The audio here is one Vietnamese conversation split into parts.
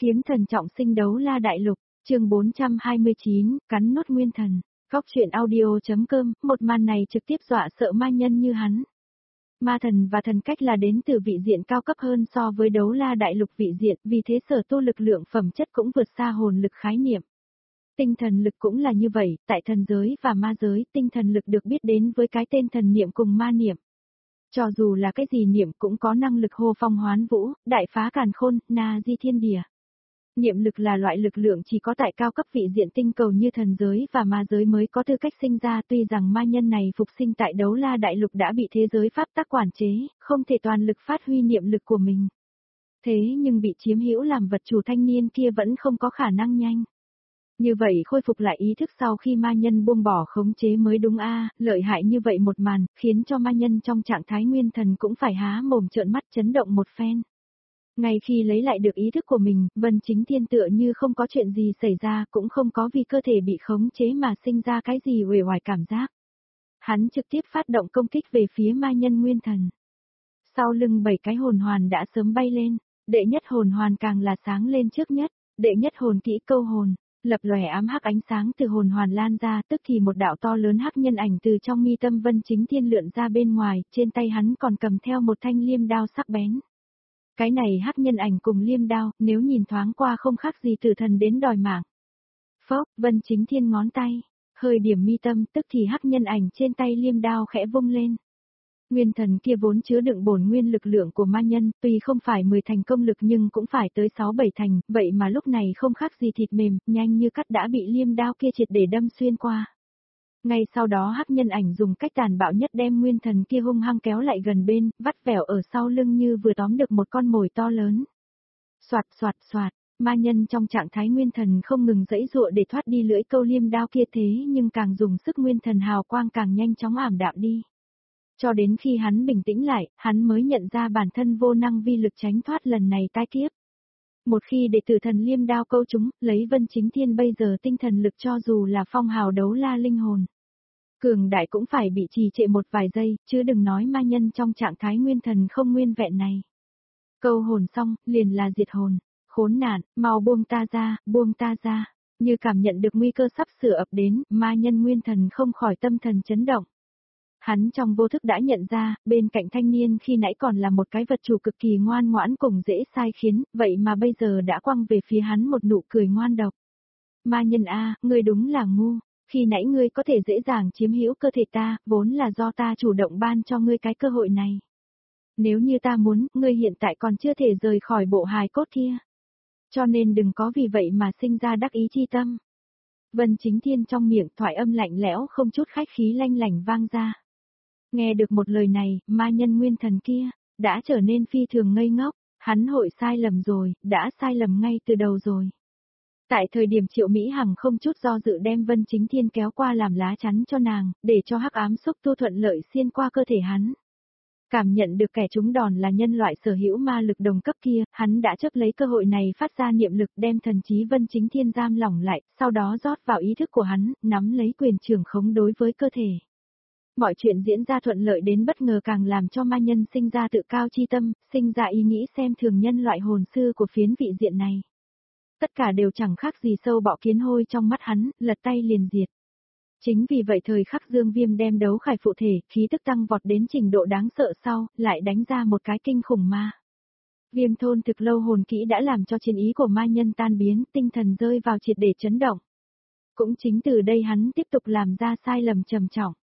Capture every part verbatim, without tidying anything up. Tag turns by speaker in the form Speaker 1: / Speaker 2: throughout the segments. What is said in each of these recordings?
Speaker 1: Kiếm thần trọng sinh đấu la đại lục, chương bốn trăm hai mươi chín, cắn nốt nguyên thần. Góc truyện audio.com, một màn này trực tiếp dọa sợ ma nhân như hắn. Ma thần và thần cách là đến từ vị diện cao cấp hơn so với đấu la đại lục vị diện, vì thế sở tu lực lượng phẩm chất cũng vượt xa hồn lực khái niệm. Tinh thần lực cũng là như vậy, tại thần giới và ma giới, tinh thần lực được biết đến với cái tên thần niệm cùng ma niệm. Cho dù là cái gì niệm cũng có năng lực hô phong hoán vũ, đại phá càn khôn, na di thiên địa. Niệm lực là loại lực lượng chỉ có tại cao cấp vị diện tinh cầu như thần giới và ma giới mới có tư cách sinh ra, tuy rằng ma nhân này phục sinh tại đấu la đại lục đã bị thế giới pháp tắc quản chế, không thể toàn lực phát huy niệm lực của mình. Thế nhưng bị chiếm hữu làm vật chủ thanh niên kia vẫn không có khả năng nhanh. Như vậy khôi phục lại ý thức sau khi ma nhân buông bỏ khống chế mới đúng a, lợi hại như vậy một màn, khiến cho ma nhân trong trạng thái nguyên thần cũng phải há mồm trợn mắt chấn động một phen. Ngay khi lấy lại được ý thức của mình, Vân Chính Thiên tựa như không có chuyện gì xảy ra, cũng không có vì cơ thể bị khống chế mà sinh ra cái gì uể oải cảm giác. Hắn trực tiếp phát động công kích về phía ma nhân nguyên thần. Sau lưng bảy cái hồn hoàn đã sớm bay lên, đệ nhất hồn hoàn càng là sáng lên trước nhất, đệ nhất hồn kỹ câu hồn. Lập lòe ám hắc ánh sáng từ hồn hoàn lan ra, tức thì một đạo to lớn hắc nhân ảnh từ trong mi tâm Vân Chính Thiên lượn ra bên ngoài, trên tay hắn còn cầm theo một thanh liêm đao sắc bén. Cái này hắc nhân ảnh cùng liêm đao, nếu nhìn thoáng qua không khác gì tử thần đến đòi mạng. Phốc, Vân Chính Thiên ngón tay, hơi điểm mi tâm, tức thì hắc nhân ảnh trên tay liêm đao khẽ vung lên. Nguyên thần kia vốn chứa đựng bổn nguyên lực lượng của ma nhân, tuy không phải mười thành công lực nhưng cũng phải tới sáu bảy thành, vậy mà lúc này không khác gì thịt mềm, nhanh như cắt đã bị liêm đao kia triệt để đâm xuyên qua. Ngay sau đó hắc nhân ảnh dùng cách tàn bạo nhất đem nguyên thần kia hung hăng kéo lại gần bên, vắt vẻo ở sau lưng như vừa tóm được một con mồi to lớn. Soạt soạt soạt, ma nhân trong trạng thái nguyên thần không ngừng giãy giụa để thoát đi lưỡi câu liêm đao kia, thế nhưng càng dùng sức nguyên thần hào quang càng nhanh chóng ảm đạm đi. Cho đến khi hắn bình tĩnh lại, hắn mới nhận ra bản thân vô năng vi lực tránh thoát lần này tai kiếp. Một khi để tử thần liêm đao câu chúng, lấy Vân Chính Thiên bây giờ tinh thần lực cho dù là phong hào đấu la linh hồn. Cường đại cũng phải bị trì trệ một vài giây, chứ đừng nói ma nhân trong trạng thái nguyên thần không nguyên vẹn này. Câu hồn xong, liền là diệt hồn. Khốn nạn, mau buông ta ra, buông ta ra. Như cảm nhận được nguy cơ sắp sửa ập đến, ma nhân nguyên thần không khỏi tâm thần chấn động. Hắn trong vô thức đã nhận ra, bên cạnh thanh niên khi nãy còn là một cái vật chủ cực kỳ ngoan ngoãn cùng dễ sai khiến, vậy mà bây giờ đã quăng về phía hắn một nụ cười ngoan độc. Ma nhân a, ngươi đúng là ngu, khi nãy ngươi có thể dễ dàng chiếm hữu cơ thể ta, vốn là do ta chủ động ban cho ngươi cái cơ hội này. Nếu như ta muốn, ngươi hiện tại còn chưa thể rời khỏi bộ hài cốt kia. Cho nên đừng có vì vậy mà sinh ra đắc ý chi tâm. Vân Chính Thiên trong miệng thoại âm lạnh lẽo không chút khách khí lanh lảnh vang ra. Nghe được một lời này, ma nhân nguyên thần kia, đã trở nên phi thường ngây ngốc, hắn hội sai lầm rồi, đã sai lầm ngay từ đầu rồi. Tại thời điểm Triệu Mỹ Hằng không chút do dự đem Vân Chính Thiên kéo qua làm lá chắn cho nàng, để cho hắc ám xúc tu thuận lợi xuyên qua cơ thể hắn. Cảm nhận được kẻ trúng đòn là nhân loại sở hữu ma lực đồng cấp kia, hắn đã chấp lấy cơ hội này phát ra niệm lực đem thần trí Vân Chính Thiên giam lỏng lại, sau đó rót vào ý thức của hắn, nắm lấy quyền trưởng khống đối với cơ thể. Mọi chuyện diễn ra thuận lợi đến bất ngờ càng làm cho ma nhân sinh ra tự cao chi tâm, sinh ra ý nghĩ xem thường nhân loại hồn sư của phiến vị diện này. Tất cả đều chẳng khác gì sâu bọ kiến hôi trong mắt hắn, lật tay liền diệt. Chính vì vậy thời khắc Dương Viêm đem đấu khải phụ thể, khí tức tăng vọt đến trình độ đáng sợ sau, lại đánh ra một cái kinh khủng ma. Viêm thôn thực lâu hồn kỹ đã làm cho chiến ý của ma nhân tan biến, tinh thần rơi vào triệt để chấn động. Cũng chính từ đây hắn tiếp tục làm ra sai lầm trầm trọng.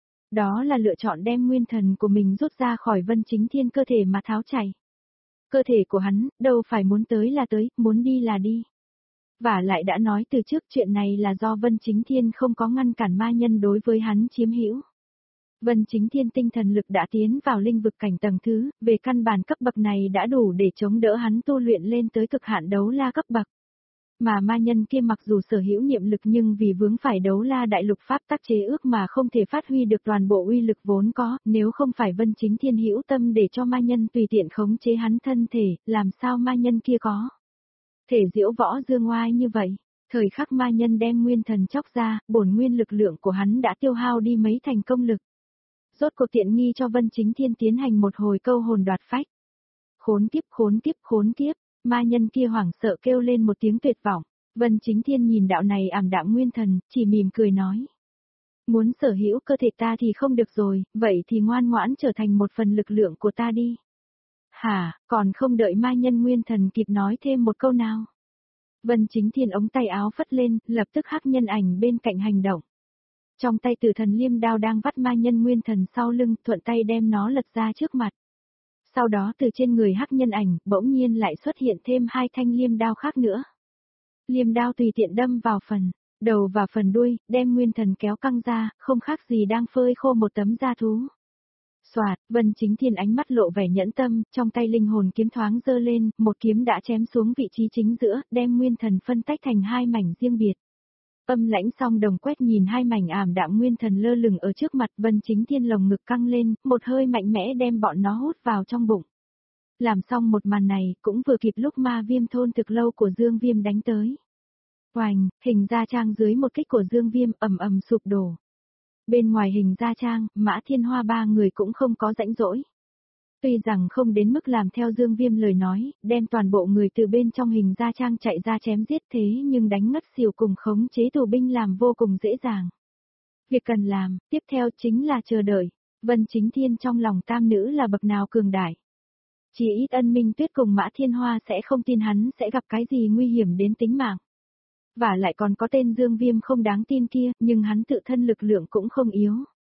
Speaker 1: Đó là lựa chọn đem nguyên thần của mình rút ra khỏi Vân Chính Thiên cơ thể mà tháo chảy. Cơ thể của hắn, đâu phải muốn tới là tới, muốn đi là đi. Và lại đã nói từ trước chuyện này là do Vân Chính Thiên không có ngăn cản ma nhân đối với hắn chiếm hữu. Vân Chính Thiên tinh thần lực đã tiến vào linh vực cảnh tầng thứ, về căn bản cấp bậc này đã đủ để chống đỡ hắn tu luyện lên tới cực hạn đấu la cấp bậc. Mà ma nhân kia mặc dù sở hữu niệm lực nhưng vì vướng phải đấu la đại lục pháp tắc chế ước mà không thể phát huy được toàn bộ uy lực vốn có, nếu không phải Vân Chính Thiên hữu tâm để cho ma nhân tùy tiện khống chế hắn thân thể, làm sao ma nhân kia có thể diễu võ dương oai như vậy. Thời khắc ma nhân đem nguyên thần chóc ra, bổn nguyên lực lượng của hắn đã tiêu hao đi mấy thành công lực. Rốt cuộc tiện nghi cho Vân Chính Thiên tiến hành một hồi câu hồn đoạt phách. Khốn kiếp khốn kiếp khốn kiếp. Ma nhân kia hoảng sợ kêu lên một tiếng tuyệt vọng. Vân Chính Thiên nhìn đạo này ảm đạm nguyên thần, chỉ mỉm cười nói. Muốn sở hữu cơ thể ta thì không được rồi, vậy thì ngoan ngoãn trở thành một phần lực lượng của ta đi. Hả, còn không đợi ma nhân nguyên thần kịp nói thêm một câu nào. Vân Chính Thiên ống tay áo phất lên, lập tức hắc nhân ảnh bên cạnh hành động. Trong tay tử thần liêm đao đang vắt ma nhân nguyên thần sau lưng, thuận tay đem nó lật ra trước mặt. Sau đó từ trên người hắc nhân ảnh, bỗng nhiên lại xuất hiện thêm hai thanh liêm đao khác nữa. Liêm đao tùy tiện đâm vào phần đầu và phần đuôi, đem nguyên thần kéo căng ra, không khác gì đang phơi khô một tấm da thú. Soạt, Vân Chính Thiên ánh mắt lộ vẻ nhẫn tâm, trong tay linh hồn kiếm thoáng giơ lên, một kiếm đã chém xuống vị trí chính giữa, đem nguyên thần phân tách thành hai mảnh riêng biệt. Âm lãnh song đồng quét nhìn hai mảnh ảm đạm nguyên thần lơ lửng ở trước mặt, Vân Chính Thiên lồng ngực căng lên, một hơi mạnh mẽ đem bọn nó hút vào trong bụng. Làm xong một màn này, cũng vừa kịp lúc ma viêm thôn thực lâu của Dương Viêm đánh tới. Oành, hình gia trang dưới một kích của Dương Viêm ầm ầm sụp đổ. Bên ngoài hình gia trang, Mã Thiên Hoa ba người cũng không có rãnh rỗi. Tuy rằng không đến mức làm theo Dương Viêm lời nói, đem toàn bộ người từ bên trong hình gia trang chạy ra chém giết, thế nhưng đánh ngất xỉu cùng khống chế tù binh làm vô cùng dễ dàng. Việc cần làm, tiếp theo chính là chờ đợi. Vân Chính Thiên trong lòng tam nữ là bậc nào cường đại. Chỉ ít Ân Minh Tuyết cùng Mã Thiên Hoa sẽ không tin hắn sẽ gặp cái gì nguy hiểm đến tính mạng. Và lại còn có tên Dương Viêm không đáng tin kia, nhưng hắn tự thân lực lượng cũng không yếu.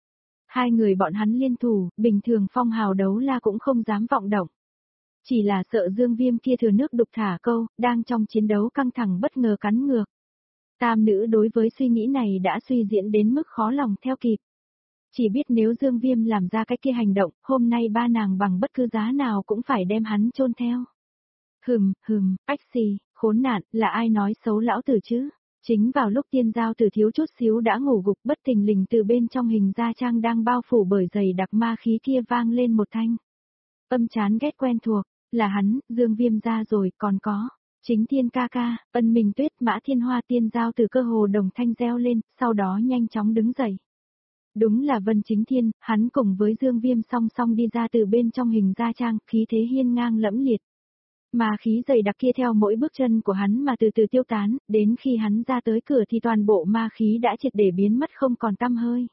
Speaker 1: Hai người bọn hắn liên thủ, bình thường phong hào đấu la cũng không dám vọng động. Chỉ là sợ Dương Viêm kia thừa nước đục thả câu, đang trong chiến đấu căng thẳng bất ngờ cắn ngược. Tam nữ đối với suy nghĩ này đã suy diễn đến mức khó lòng theo kịp. Chỉ biết nếu Dương Viêm làm ra cái kia hành động, hôm nay ba nàng bằng bất cứ giá nào cũng phải đem hắn chôn theo. Hừm, hừm, ách xì, khốn nạn, là ai nói xấu lão tử chứ? Chính vào lúc tiên giao tử thiếu chút xíu đã ngủ gục bất thình lình từ bên trong hình gia trang đang bao phủ bởi dày đặc ma khí kia vang lên một thanh. Âm chán ghét quen thuộc, là hắn, Dương Viêm ra rồi, còn có. Chính Thiên ca ca, Ân Minh Tuyết, Mã Thiên Hoa tiên giao tử cơ hồ đồng thanh reo lên, sau đó nhanh chóng đứng dậy. Đúng là Vân Chính Thiên, hắn cùng với Dương Viêm song song đi ra từ bên trong hình gia trang, khí thế hiên ngang lẫm liệt. Mà khí dày đặc kia theo mỗi bước chân của hắn mà từ từ tiêu tán, đến khi hắn ra tới cửa thì toàn bộ ma khí đã triệt để biến mất không còn tăm hơi.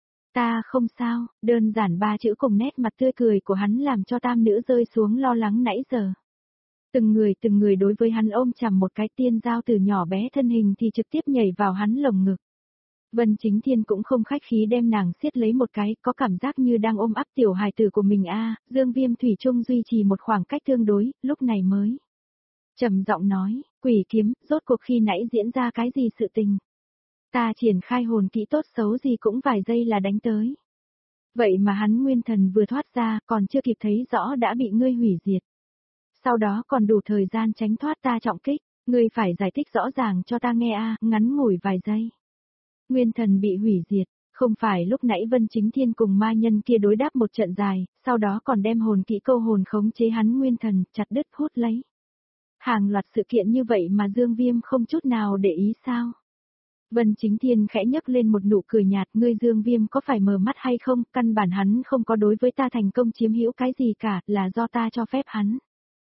Speaker 1: Ta không sao, đơn giản ba chữ cùng nét mặt tươi cười của hắn làm cho tam nữ rơi xuống lo lắng nãy giờ. Từng người từng người đối với hắn ôm chầm một cái, tiên giao từ nhỏ bé thân hình thì trực tiếp nhảy vào hắn lồng ngực. Vân Chính Thiên cũng không khách khí đem nàng siết lấy một cái, có cảm giác như đang ôm ấp tiểu hài tử của mình a. À, Dương Viêm thủy chung duy trì một khoảng cách tương đối, lúc này mới trầm giọng nói, quỷ kiếm, rốt cuộc khi nãy diễn ra cái gì sự tình. Ta triển khai hồn kỹ tốt xấu gì cũng vài giây là đánh tới. Vậy mà hắn nguyên thần vừa thoát ra, còn chưa kịp thấy rõ đã bị ngươi hủy diệt. Sau đó còn đủ thời gian tránh thoát ta trọng kích, ngươi phải giải thích rõ ràng cho ta nghe a, à, ngắn ngủi vài giây. Nguyên thần bị hủy diệt, không phải lúc nãy Vân Chính Thiên cùng ma nhân kia đối đáp một trận dài, sau đó còn đem hồn kỹ câu hồn khống chế hắn nguyên thần, chặt đứt hút lấy. Hàng loạt sự kiện như vậy mà Dương Viêm không chút nào để ý sao? Vân Chính Thiên khẽ nhấc lên một nụ cười nhạt, ngươi Dương Viêm có phải mờ mắt hay không, căn bản hắn không có đối với ta thành công chiếm hữu cái gì cả, là do ta cho phép hắn.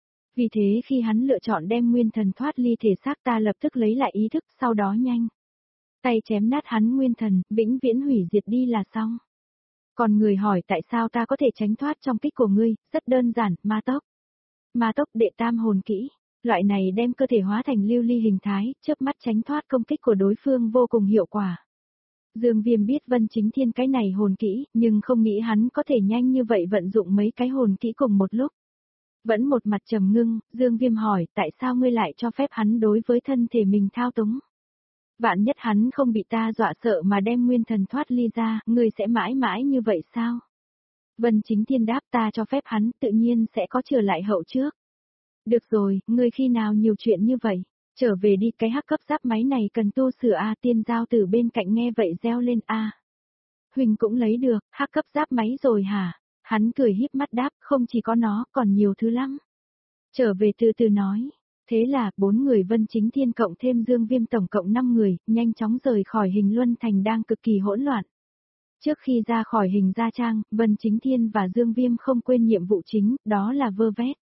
Speaker 1: Vì thế khi hắn lựa chọn đem nguyên thần thoát ly thể xác ta lập tức lấy lại ý thức, sau đó nhanh tay chém nát hắn nguyên thần, vĩnh viễn hủy diệt đi là xong. Còn người hỏi tại sao ta có thể tránh thoát trong kích của ngươi, rất đơn giản, ma tốc. Ma tốc đệ tam hồn kỹ, loại này đem cơ thể hóa thành lưu ly hình thái, chớp mắt tránh thoát công kích của đối phương vô cùng hiệu quả. Dương Viêm biết Vân Chính Thiên cái này hồn kỹ, nhưng không nghĩ hắn có thể nhanh như vậy vận dụng mấy cái hồn kỹ cùng một lúc. Vẫn một mặt trầm ngưng, Dương Viêm hỏi tại sao ngươi lại cho phép hắn đối với thân thể mình thao túng. Vạn nhất hắn không bị ta dọa sợ mà đem nguyên thần thoát ly ra, ngươi sẽ mãi mãi như vậy sao? Vân Chính Thiên đáp ta cho phép hắn tự nhiên sẽ có trở lại hậu trước. Được rồi, ngươi khi nào nhiều chuyện như vậy? Trở về đi, cái hắc cấp giáp máy này cần tu sửa a. Tiên giao từ bên cạnh nghe vậy reo lên a. Huỳnh cũng lấy được, hắc cấp giáp máy rồi hả? Hắn cười híp mắt đáp, không chỉ có nó, còn nhiều thứ lắm. Trở về từ từ nói. Thế là, bốn người Vân Chính Thiên cộng thêm Dương Viêm tổng cộng năm người, nhanh chóng rời khỏi hình luân thành đang cực kỳ hỗn loạn. Trước khi ra khỏi hình gia trang, Vân Chính Thiên và Dương Viêm không quên nhiệm vụ chính, đó là vơ vét.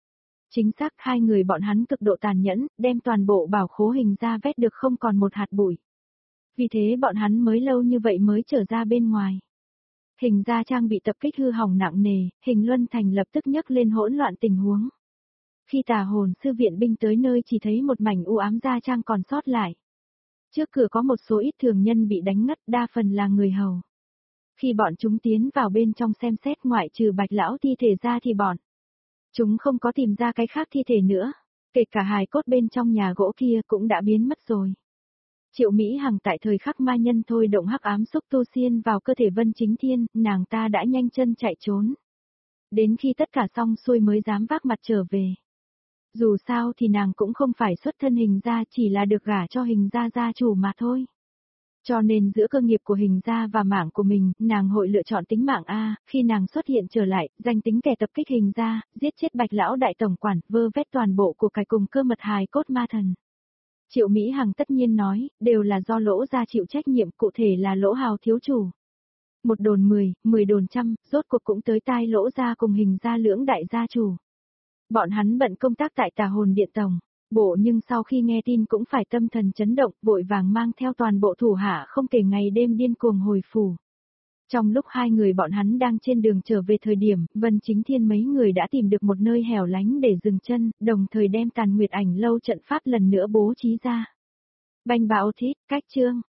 Speaker 1: Chính xác, hai người bọn hắn cực độ tàn nhẫn, đem toàn bộ bảo khố Hình gia vét được không còn một hạt bụi. Vì thế bọn hắn mới lâu như vậy mới trở ra bên ngoài. Hình gia trang bị tập kích hư hỏng nặng nề, Hình Luân Thành lập tức nhấc lên hỗn loạn tình huống. Khi tà hồn sư viện binh tới nơi chỉ thấy một mảnh u ám gia trang còn sót lại. Trước cửa có một số ít thường nhân bị đánh ngất, đa phần là người hầu. Khi bọn chúng tiến vào bên trong xem xét ngoại trừ Bạch lão thi thể ra thì bọn chúng không có tìm ra cái khác thi thể nữa, kể cả hài cốt bên trong nhà gỗ kia cũng đã biến mất rồi. Triệu Mỹ Hằng tại thời khắc ma nhân thôi động hắc ám xúc tu xiên vào cơ thể Vân Chính Thiên, nàng ta đã nhanh chân chạy trốn. Đến khi tất cả xong xuôi mới dám vác mặt trở về. Dù sao thì nàng cũng không phải xuất thân Hình gia, chỉ là được gả cho Hình gia gia chủ mà thôi. Cho nên giữa cơ nghiệp của Hình gia và mạng của mình, nàng hội lựa chọn tính mạng A, khi nàng xuất hiện trở lại, danh tính kẻ tập kích Hình gia, giết chết Bạch lão đại tổng quản, vơ vét toàn bộ của cải cùng cơ mật hài cốt ma thần. Triệu Mỹ Hằng tất nhiên nói, đều là do Lỗ gia chịu trách nhiệm, cụ thể là Lỗ Hào thiếu chủ. Một đồn mười, mười đồn trăm, rốt cuộc cũng tới tai Lỗ gia cùng Hình gia lưỡng đại gia chủ. Bọn hắn bận công tác tại Tà Hồn Điện Tổng bộ, nhưng sau khi nghe tin cũng phải tâm thần chấn động, vội vàng mang theo toàn bộ thủ hạ không kể ngày đêm điên cuồng hồi phủ. Trong lúc hai người bọn hắn đang trên đường trở về thời điểm, Vân Chính Thiên mấy người đã tìm được một nơi hẻo lánh để dừng chân, đồng thời đem Tàn Nguyệt Ảnh lâu trận pháp lần nữa bố trí ra. Banh bạo thít, cách chương.